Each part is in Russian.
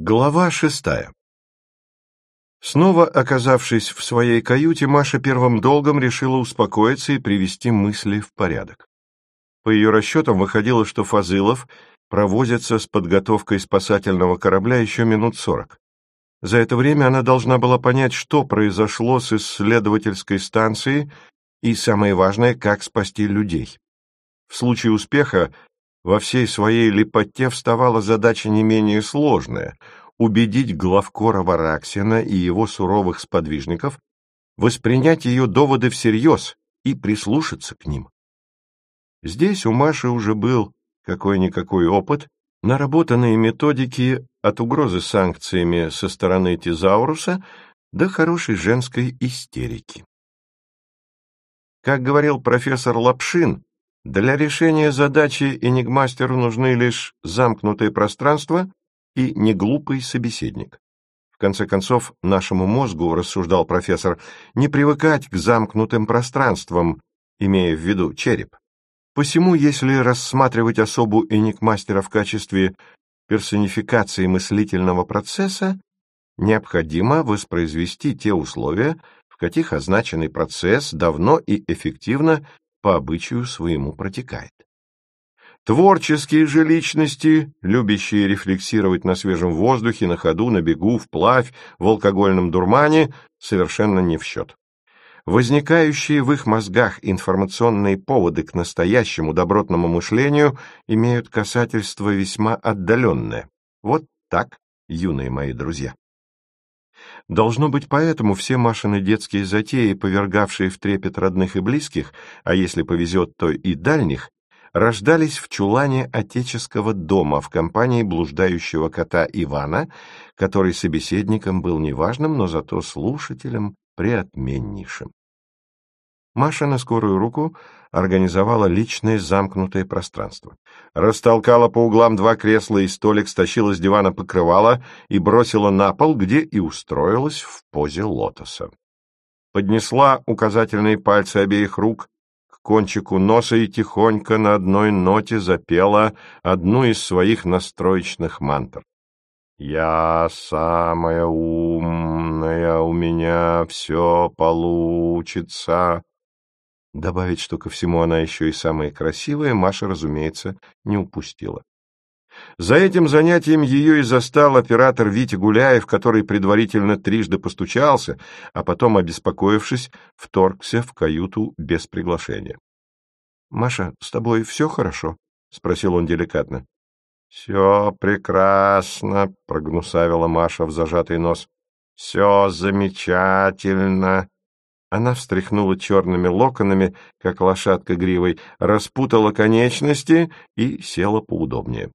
Глава 6. Снова оказавшись в своей каюте, Маша первым долгом решила успокоиться и привести мысли в порядок. По ее расчетам выходило, что Фазылов провозится с подготовкой спасательного корабля еще минут 40. За это время она должна была понять, что произошло с исследовательской станцией и, самое важное, как спасти людей. В случае успеха во всей своей лепоте вставала задача не менее сложная — убедить главкора Вараксина и его суровых сподвижников воспринять ее доводы всерьез и прислушаться к ним. Здесь у Маши уже был какой-никакой опыт, наработанные методики от угрозы санкциями со стороны Тезауруса до хорошей женской истерики. Как говорил профессор Лапшин, для решения задачи энигмастеру нужны лишь замкнутое пространство и неглупый собеседник. В конце концов, нашему мозгу, рассуждал профессор, не привыкать к замкнутым пространствам, имея в виду череп. Посему, если рассматривать особу энигмастера в качестве персонификации мыслительного процесса, необходимо воспроизвести те условия, в каких означенный процесс давно и эффективно по обычаю своему протекает. Творческие же личности, любящие рефлексировать на свежем воздухе, на ходу, на бегу, вплавь, в алкогольном дурмане, совершенно не в счет. Возникающие в их мозгах информационные поводы к настоящему добротному мышлению имеют касательство весьма отдаленное. Вот так, юные мои друзья. Должно быть, поэтому все Машины детские затеи, повергавшие в трепет родных и близких, а если повезет, то и дальних, рождались в чулане отеческого дома в компании блуждающего кота Ивана, который собеседником был неважным, но зато слушателем преотменнейшим. Маша на скорую руку организовала личное замкнутое пространство. Растолкала по углам 2 кресла и столик, стащила с дивана покрывало и бросила на пол, где и устроилась в позе лотоса. Поднесла указательные пальцы обеих рук к кончику носа и тихонько на одной ноте запела одну из своих настроечных мантр. «Я самая умная, у меня все получится». Добавить, что ко всему она еще и самая красивая, Маша, разумеется, не упустила. За этим занятием ее и застал оператор Витя Гуляев, который предварительно трижды постучался, а потом, обеспокоившись, вторгся в каюту без приглашения. — Маша, с тобой все хорошо? — спросил он деликатно. — Все прекрасно, — прогнусавила Маша в зажатый нос. — Все замечательно. Она встряхнула черными локонами, как лошадка гривой, распутала конечности и села поудобнее.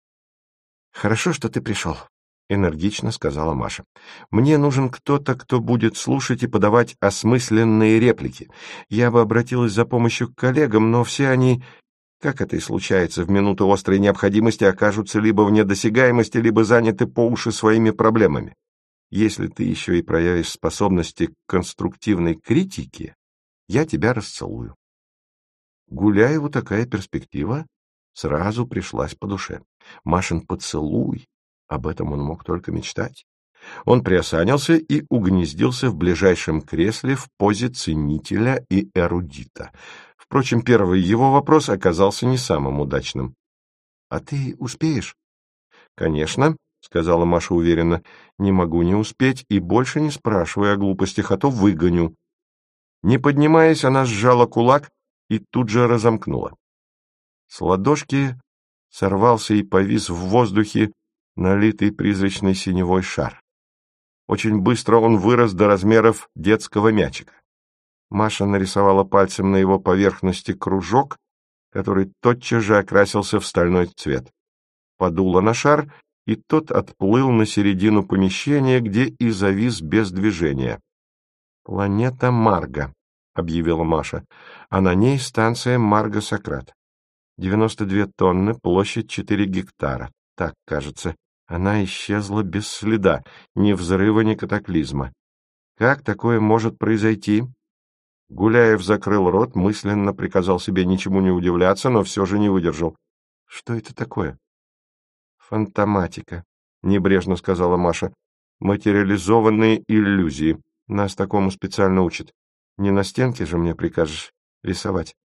— Хорошо, что ты пришел, — энергично сказала Маша. — Мне нужен кто-то, кто будет слушать и подавать осмысленные реплики. Я бы обратилась за помощью к коллегам, но все они, как это и случается, в минуту острой необходимости окажутся либо вне досягаемости, либо заняты по уши своими проблемами. Если ты еще и проявишь способности к конструктивной критике, я тебя расцелую. Гуляеву такая перспектива сразу пришлась по душе. Машин поцелуй, об этом он мог только мечтать. Он приосанился и угнездился в ближайшем кресле в позе ценителя и эрудита. Впрочем, первый его вопрос оказался не самым удачным. — А ты успеешь? — Конечно, — сказала Маша уверенно. — Не могу не успеть и больше не спрашивай о глупостях, а то выгоню. Не поднимаясь, она сжала кулак и тут же разомкнула. С ладошки сорвался и повис в воздухе налитый призрачной синевой шар. Очень быстро он вырос до размеров детского мячика. Маша нарисовала пальцем на его поверхности кружок, который тотчас же окрасился в стальной цвет. Подула на шар, и тот отплыл на середину помещения, где и завис без движения. «Планета Марга», — объявила Маша, — «а на ней станция Марга-Сократ. 92 тонны, площадь 4 гектара. Так, кажется, она исчезла без следа, ни взрыва, ни катаклизма. Как такое может произойти?» Гуляев закрыл рот, мысленно приказал себе ничему не удивляться, но все же не выдержал. «Что это такое?» «Фантоматика», небрежно сказала Маша. Материализованные иллюзии. Нас такому специально учат. Не на стенке же мне прикажешь рисовать.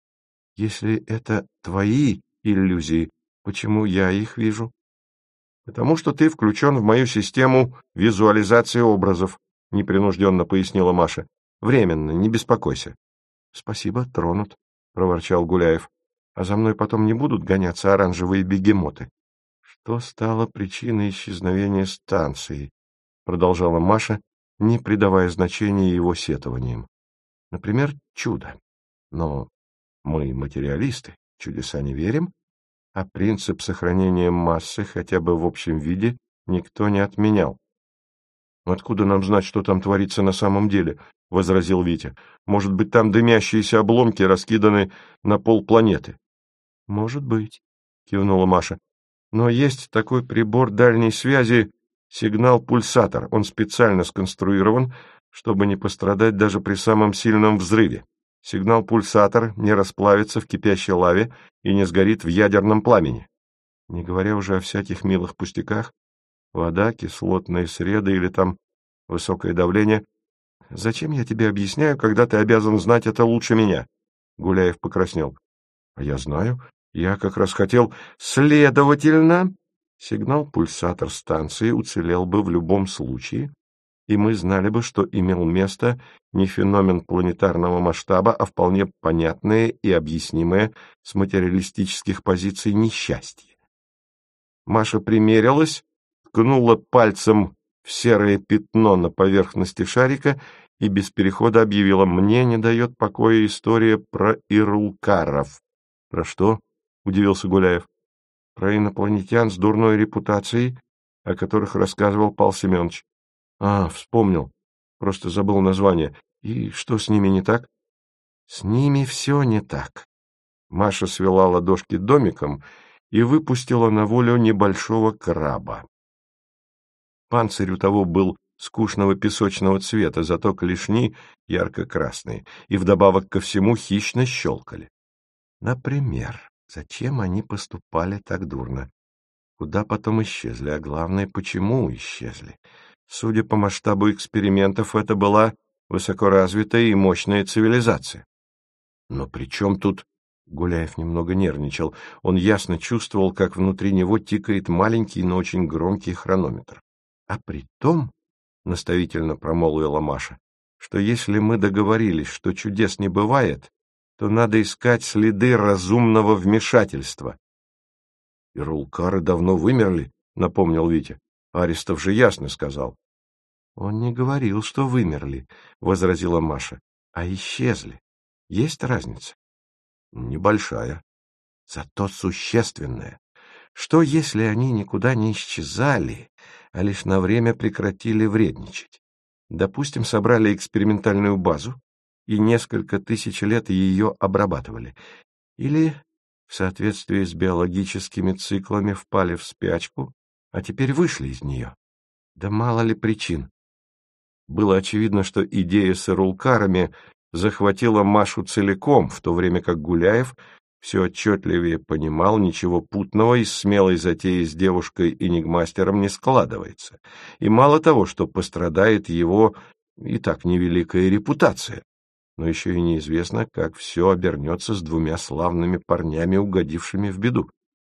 Если это твои иллюзии, почему я их вижу? Потому что ты включен в мою систему визуализации образов, непринужденно пояснила Маша. Временно, не беспокойся. Спасибо, тронут, проворчал Гуляев. А за мной потом не будут гоняться оранжевые бегемоты. Что стало причиной исчезновения станции? Продолжала Маша, не придавая значения его сетованиям. Например, чудо. Но мы материалисты, чудеса не верим, а принцип сохранения массы хотя бы в общем виде никто не отменял. «Откуда нам знать, что там творится на самом деле?» — возразил Витя. «Может быть, там дымящиеся обломки раскиданы на полпланеты?» «Может быть», — кивнула Маша. «Но есть такой прибор дальней связи, сигнал-пульсатор. Он специально сконструирован, чтобы не пострадать даже при самом сильном взрыве. Сигнал-пульсатор не расплавится в кипящей лаве и не сгорит в ядерном пламени. Не говоря уже о всяких милых пустяках, вода, кислотные среды или там высокое давление. Зачем я тебе объясняю, когда ты обязан знать это лучше меня?» Гуляев покраснел. «А я знаю. Я как раз хотел... Следовательно, сигнал-пульсатор станции уцелел бы в любом случае, и мы знали бы, что имел место не феномен планетарного масштаба, а вполне понятное и объяснимое с материалистических позиций несчастье». Маша примерилась, ткнула пальцем в серое пятно на поверхности шарика и без перехода объявила: «Мне не дает покоя история про Ирулкаров». «Про что?» — удивился Гуляев. «Про инопланетян с дурной репутацией, о которых рассказывал Павел Семенович». «А, вспомнил. Просто забыл название. И что с ними не так?» «С ними все не так». Маша свела ладошки домиком и выпустила на волю небольшого краба. Панцирь у того был скучного песочного цвета, зато клешни ярко-красные, и вдобавок ко всему хищно щелкали. Например, зачем они поступали так дурно? Куда потом исчезли, а главное, почему исчезли? Судя по масштабу экспериментов, это была высокоразвитая и мощная цивилизация. Но при чем тут... Гуляев немного нервничал. Он ясно чувствовал, как внутри него тикает маленький, но очень громкий хронометр. А при том, — наставительно промолвила Маша, — что если мы договорились, что чудес не бывает, то надо искать следы разумного вмешательства. — Ирулкары давно вымерли, — напомнил Витя. — Аристов же ясно сказал. — Он не говорил, что вымерли, — возразила Маша, — а исчезли. Есть разница? — Небольшая. Зато существенная. Что, если они никуда не исчезали, а лишь на время прекратили вредничать? Допустим, собрали экспериментальную базу и несколько тысяч лет ее обрабатывали. Или, в соответствии с биологическими циклами, впали в спячку, а теперь вышли из нее. Да мало ли причин. Было очевидно, что идея с ирулкарами захватила Машу целиком, в то время как Гуляев все отчетливее понимал, ничего путного из смелой затеи с девушкой-энигмастером не складывается. И мало того, что пострадает его и так невеликая репутация, но еще и неизвестно, как все обернется с двумя славными парнями, угодившими в беду.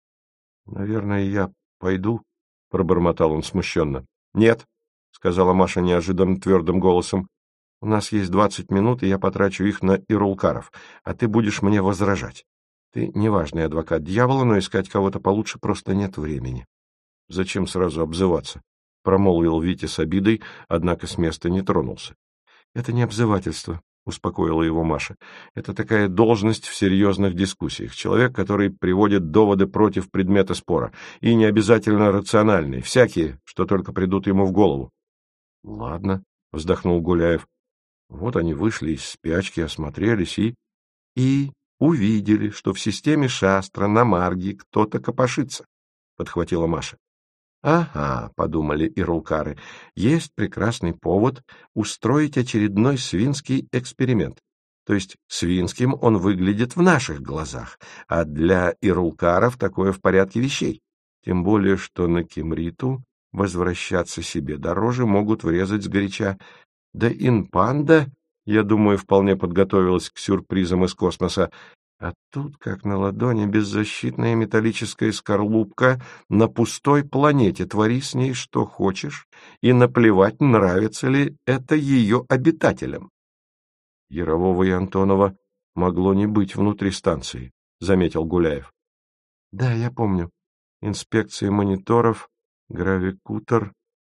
— Наверное, я пойду, — пробормотал он смущенно. — Нет, — сказала Маша неожиданно твердым голосом. — У нас есть 20 минут, и я потрачу их на ирулкаров, а ты будешь мне возражать. Ты неважный адвокат дьявола, но искать кого-то получше просто нет времени. — Зачем сразу обзываться? — промолвил Витя с обидой, однако с места не тронулся. — Это не обзывательство, — успокоила его Маша. — Это такая должность в серьезных дискуссиях. Человек, который приводит доводы против предмета спора. И не обязательно рациональные, всякие, что только придут ему в голову. — Ладно, — вздохнул Гуляев. Вот они вышли из спячки, осмотрелись и увидели, что в системе Шастра на Марге кто-то копошится, — подхватила Маша. — Ага, — подумали ирулкары, — есть прекрасный повод устроить очередной свинский эксперимент. То есть свинским он выглядит в наших глазах, а для ирулкаров такое в порядке вещей. Тем более, что на Кимриту возвращаться себе дороже, могут врезать сгоряча. Да инпанда, я думаю, вполне подготовилась к сюрпризам из космоса. А тут, как на ладони, беззащитная металлическая скорлупка на пустой планете. Твори с ней что хочешь, и наплевать, нравится ли это ее обитателям. Ярового и Антонова могло не быть внутри станции, — заметил Гуляев. — Да, я помню. Инспекции мониторов, гравикутор.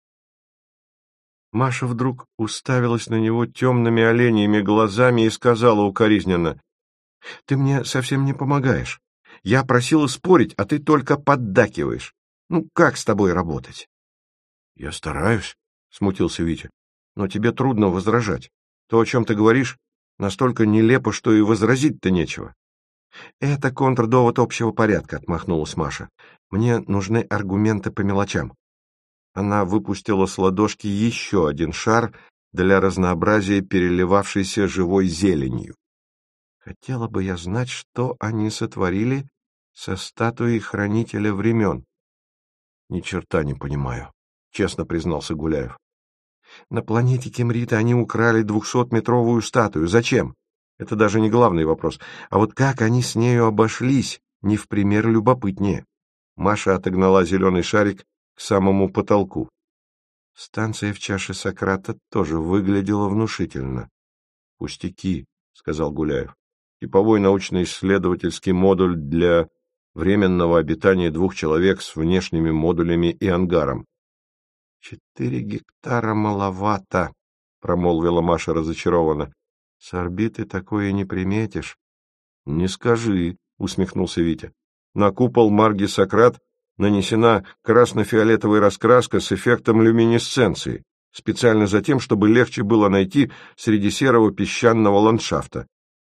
Маша вдруг уставилась на него темными оленьими глазами и сказала укоризненно: — Ты мне совсем не помогаешь. Я просила спорить, а ты только поддакиваешь. Ну, как с тобой работать? — Я стараюсь, — смутился Витя. — Но тебе трудно возражать. То, о чем ты говоришь, настолько нелепо, что и возразить-то нечего. — Это контрдовод общего порядка, — отмахнулась Маша. — Мне нужны аргументы по мелочам. Она выпустила с ладошки еще один шар, для разнообразия переливавшийся живой зеленью. Хотела бы я знать, что они сотворили со статуей хранителя времен. — Ни черта не понимаю, — честно признался Гуляев. — На планете Кемрита они украли 200-метровую статую. Зачем? Это даже не главный вопрос. А вот как они с нею обошлись, не в пример любопытнее. Маша отогнала зеленый шарик к самому потолку. Станция в чаше Сократа тоже выглядела внушительно. — Пустяки, — сказал Гуляев. — Типовой научно-исследовательский модуль для временного обитания 2 человек с внешними модулями и ангаром. — 4 гектара маловато, — промолвила Маша разочарованно. — С орбиты такое не приметишь. — Не скажи, — усмехнулся Витя. На купол Марги Сократ нанесена красно-фиолетовая раскраска с эффектом люминесценции, специально за тем, чтобы легче было найти среди серого песчаного ландшафта.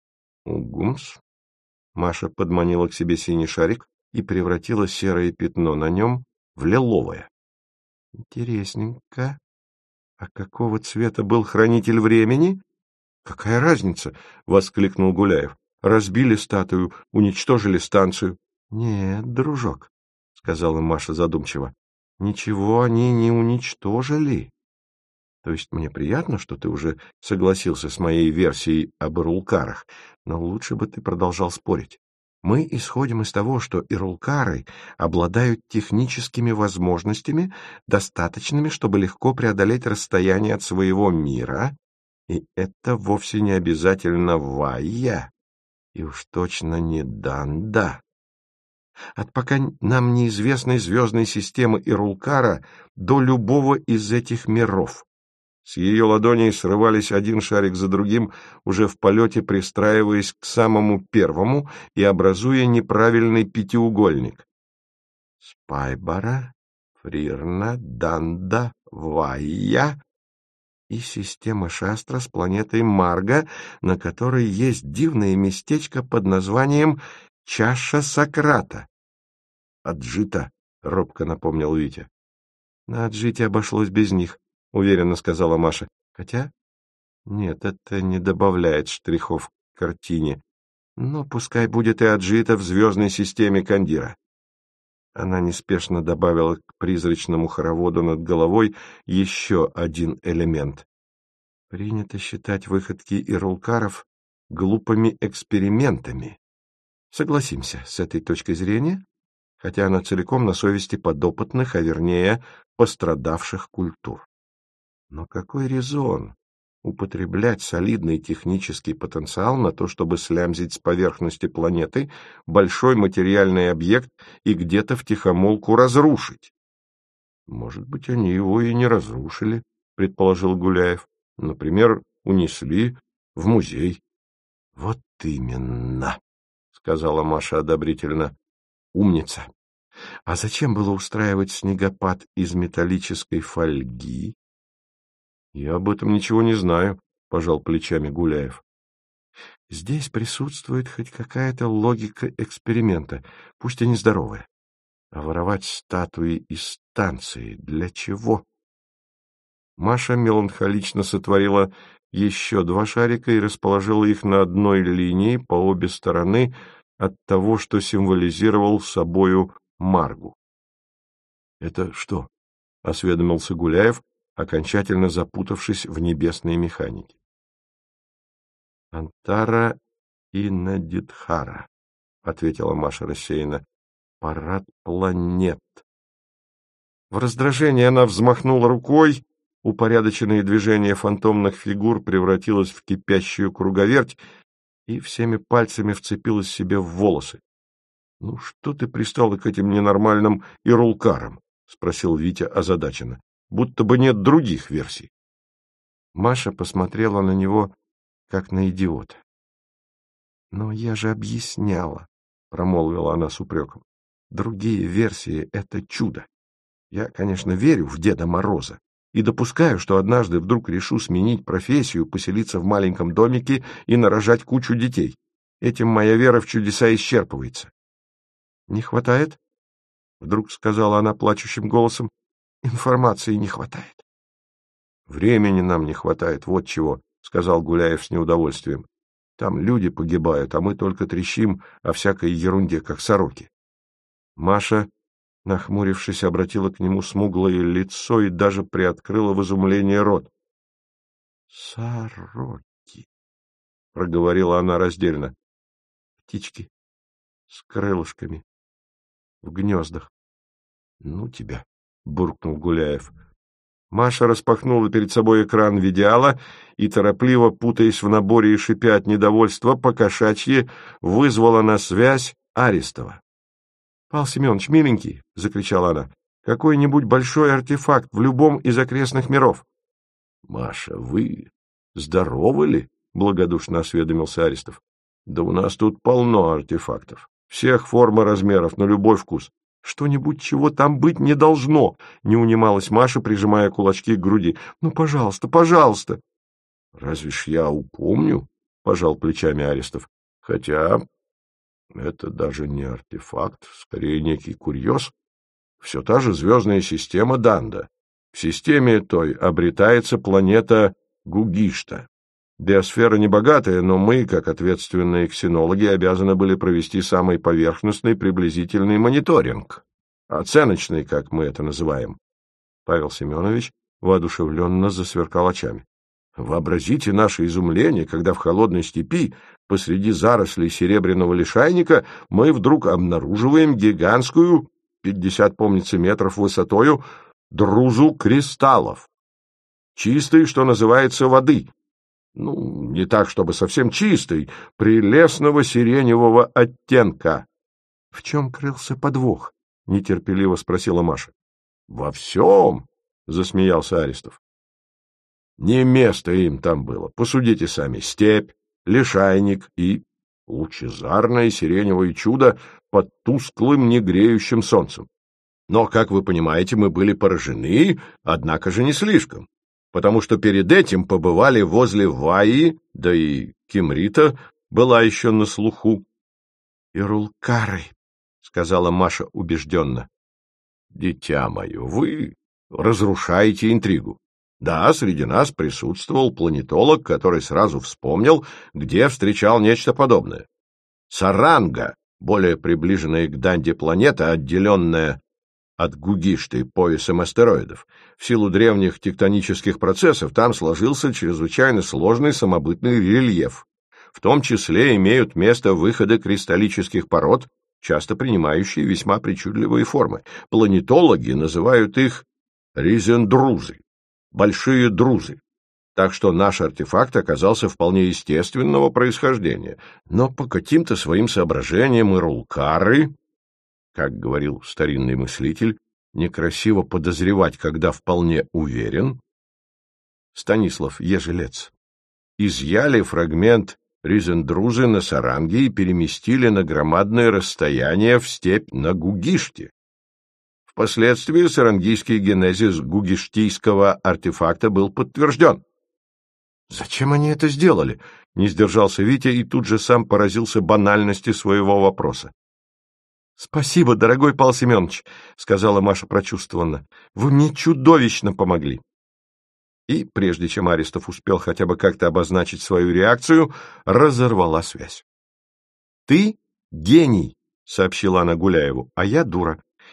Угумс. Маша подманила к себе синий шарик и превратила серое пятно на нем в лиловое. Интересненько. А какого цвета был хранитель времени? Какая разница? — воскликнул Гуляев. Разбили статую, уничтожили станцию. Нет, дружок, — сказала Маша задумчиво, — ничего они не уничтожили. То есть мне приятно, что ты уже согласился с моей версией об ирулкарах, но лучше бы ты продолжал спорить. Мы исходим из того, что ирулкары обладают техническими возможностями, достаточными, чтобы легко преодолеть расстояние от своего мира, и это вовсе не обязательно Вайя, и уж точно не Данда. От пока нам неизвестной звездной системы Ирулкара до любого из этих миров. С ее ладоней срывались один шарик за другим, уже в полете пристраиваясь к самому первому и образуя неправильный пятиугольник. Спайбара, Фрирна, Данда, Вайя и система Шастра с планетой Марга, на которой есть дивное местечко под названием Чаша Сократа. Аджита, — робко напомнил Витя. На Аджите обошлось без них, — уверенно сказала Маша. Хотя, нет, это не добавляет штрихов к картине. Но пускай будет и Аджита в звездной системе Кандира. Она неспешно добавила к призрачному хороводу над головой еще один элемент. Принято считать выходки ирулкаров глупыми экспериментами. Согласимся с этой точкой зрения, хотя она целиком на совести подопытных, а вернее пострадавших культур. Но какой резон употреблять солидный технический потенциал на то, чтобы слямзить с поверхности планеты большой материальный объект и где-то втихомолку разрушить? Может быть, они его и не разрушили, предположил Гуляев. Например, унесли в музей. — Вот именно, — сказала Маша одобрительно. — Умница. А зачем было устраивать снегопад из металлической фольги? — Я об этом ничего не знаю, — пожал плечами Гуляев. — Здесь присутствует хоть какая-то логика эксперимента, пусть и нездоровая. А воровать статуи из станции для чего? Маша меланхолично сотворила еще 2 шарика и расположила их на одной линии по обе стороны от того, что символизировал собою Маргу. — Это что? — осведомился Гуляев, окончательно запутавшись в небесной механике. — Антара и Надидхара, — ответила Маша рассеянно. — Парад планет. В раздражении она взмахнула рукой, упорядоченное движение фантомных фигур превратилось в кипящую круговерть и всеми пальцами вцепилась себе в волосы. — Ну что ты пристала к этим ненормальным ирулкарам? — спросил Витя озадаченно. — Будто бы нет других версий. Маша посмотрела на него, как на идиота. — Но я же объясняла, — промолвила она с упреком. — Другие версии — это чудо. Я, конечно, верю в Деда Мороза и допускаю, что однажды вдруг решу сменить профессию, поселиться в маленьком домике и нарожать кучу детей. Этим моя вера в чудеса исчерпывается. — Не хватает? — вдруг сказала она плачущим голосом. — Информации не хватает. — Времени нам не хватает, вот чего, — сказал Гуляев с неудовольствием. — Там люди погибают, а мы только трещим о всякой ерунде, как сороки. Маша, нахмурившись, обратила к нему смуглое лицо и даже приоткрыла в изумлении рот. — Сороки, — проговорила она раздельно. — Птички с крылышками в гнездах. — Ну тебя, — буркнул Гуляев. Маша распахнула перед собой экран видеала и, торопливо путаясь в наборе и шипя от недовольства, покошачьи вызвала на связь Аристова. — Павел Семенович, миленький, — закричала она, — какой-нибудь большой артефакт в любом из окрестных миров. — Маша, вы здоровы ли? — благодушно осведомился Аристов. — Да у нас тут полно артефактов. Всех форм и размеров, на любой вкус. Что-нибудь, чего там быть не должно, — не унималась Маша, прижимая кулачки к груди. — Ну, пожалуйста, пожалуйста. — Разве ж я упомню? — пожал плечами Аристов. — Хотя это даже не артефакт, скорее некий курьез. Все та же звездная система Данда. В системе той обретается планета Гугишта. Биосфера небогатая, но мы, как ответственные ксенологи, обязаны были провести самый поверхностный приблизительный мониторинг. Оценочный, как мы это называем. Павел Семенович воодушевленно засверкал очами. Вообразите наше изумление, когда в холодной степи, посреди зарослей серебряного лишайника, мы вдруг обнаруживаем гигантскую, 50, помнится, метров высотою, друзу кристаллов. Чистой, что называется, воды. Ну, не так, чтобы совсем чистой, прелестного сиреневого оттенка. — В чем крылся подвох? — нетерпеливо спросила Маша. — Во всем, — засмеялся Аристов. Не место им там было, посудите сами, степь, лишайник и лучезарное сиреневое чудо под тусклым негреющим солнцем. Но, как вы понимаете, мы были поражены, однако же не слишком, потому что перед этим побывали возле Ваи, да и Кимрита была еще на слуху. — Ирулкары, — сказала Маша убежденно. — Дитя мое, вы разрушаете интригу. Да, среди нас присутствовал планетолог, который сразу вспомнил, где встречал нечто подобное. Саранга, более приближенная к Данде планета, отделенная от Гугишты поясом астероидов. В силу древних тектонических процессов там сложился чрезвычайно сложный самобытный рельеф. В том числе имеют место выходы кристаллических пород, часто принимающие весьма причудливые формы. Планетологи называют их ризендрузы, большие друзы. Так что наш артефакт оказался вполне естественного происхождения. Но по каким-то своим соображениям ирулкары, как говорил старинный мыслитель, некрасиво подозревать, когда вполне уверен, Станислав Ежелец, изъяли фрагмент ризендрузы на Саранге и переместили на громадное расстояние в степь на Гугиште. Впоследствии сарангийский генезис гугиштийского артефакта был подтвержден. «Зачем они это сделали?» — не сдержался Витя и тут же сам поразился банальности своего вопроса. «Спасибо, дорогой Павел Семенович», — сказала Маша прочувствованно. «Вы мне чудовищно помогли». И, прежде чем Аристов успел хотя бы как-то обозначить свою реакцию, разорвала связь. «Ты гений», — сообщила она Гуляеву, — «а я дура.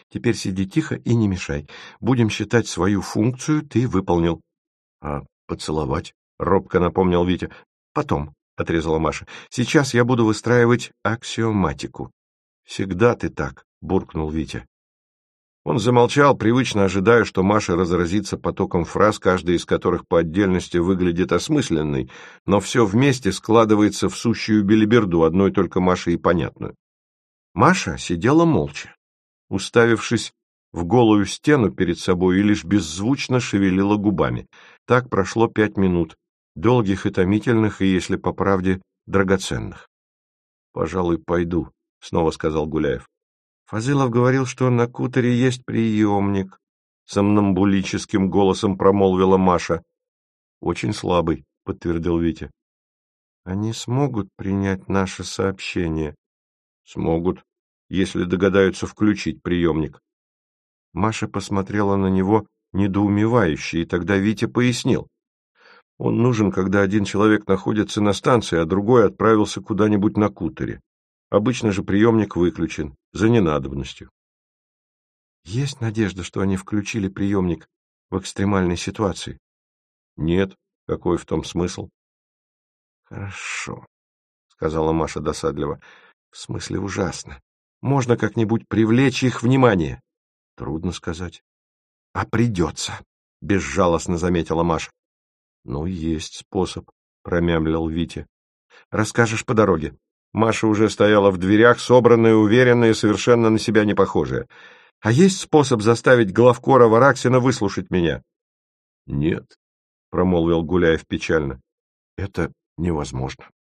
Теперь сиди тихо и не мешай. Будем считать, свою функцию ты выполнил. — А поцеловать? — робко напомнил Витя. — Потом, — отрезала Маша. — Сейчас я буду выстраивать аксиоматику. — Всегда ты так, — буркнул Витя. Он замолчал, привычно ожидая, что Маша разразится потоком фраз, каждая из которых по отдельности выглядит осмысленной, но все вместе складывается в сущую белиберду, одной только Маше и понятную. Маша сидела молча, уставившись в голую стену перед собой, и лишь беззвучно шевелила губами. Так прошло 5 минут, долгих и томительных, и, если по правде, драгоценных. — Пожалуй, пойду, — снова сказал Гуляев. Фазылов говорил, что на Куторе есть приемник, — сомнамбулическим голосом промолвила Маша. — Очень слабый, — подтвердил Витя. — Они смогут принять наше сообщение? — Смогут, если догадаются включить приемник. Маша посмотрела на него недоумевающе, и тогда Витя пояснил. Он нужен, когда один человек находится на станции, а другой отправился куда-нибудь на Куторе. Обычно же приемник выключен, за ненадобностью. Есть надежда, что они включили приемник в экстремальной ситуации? Нет. Какой в том смысл? Хорошо, сказала Маша досадливо. В смысле ужасно. Можно как-нибудь привлечь их внимание? Трудно сказать. А придется, безжалостно заметила Маша. Ну, есть способ, промямлил Витя. Расскажешь по дороге. Маша уже стояла в дверях, собранная, уверенная, совершенно на себя не похожая. — А есть способ заставить главкора Вараксина выслушать меня? — Нет, — промолвил Гуляев печально. — Это невозможно.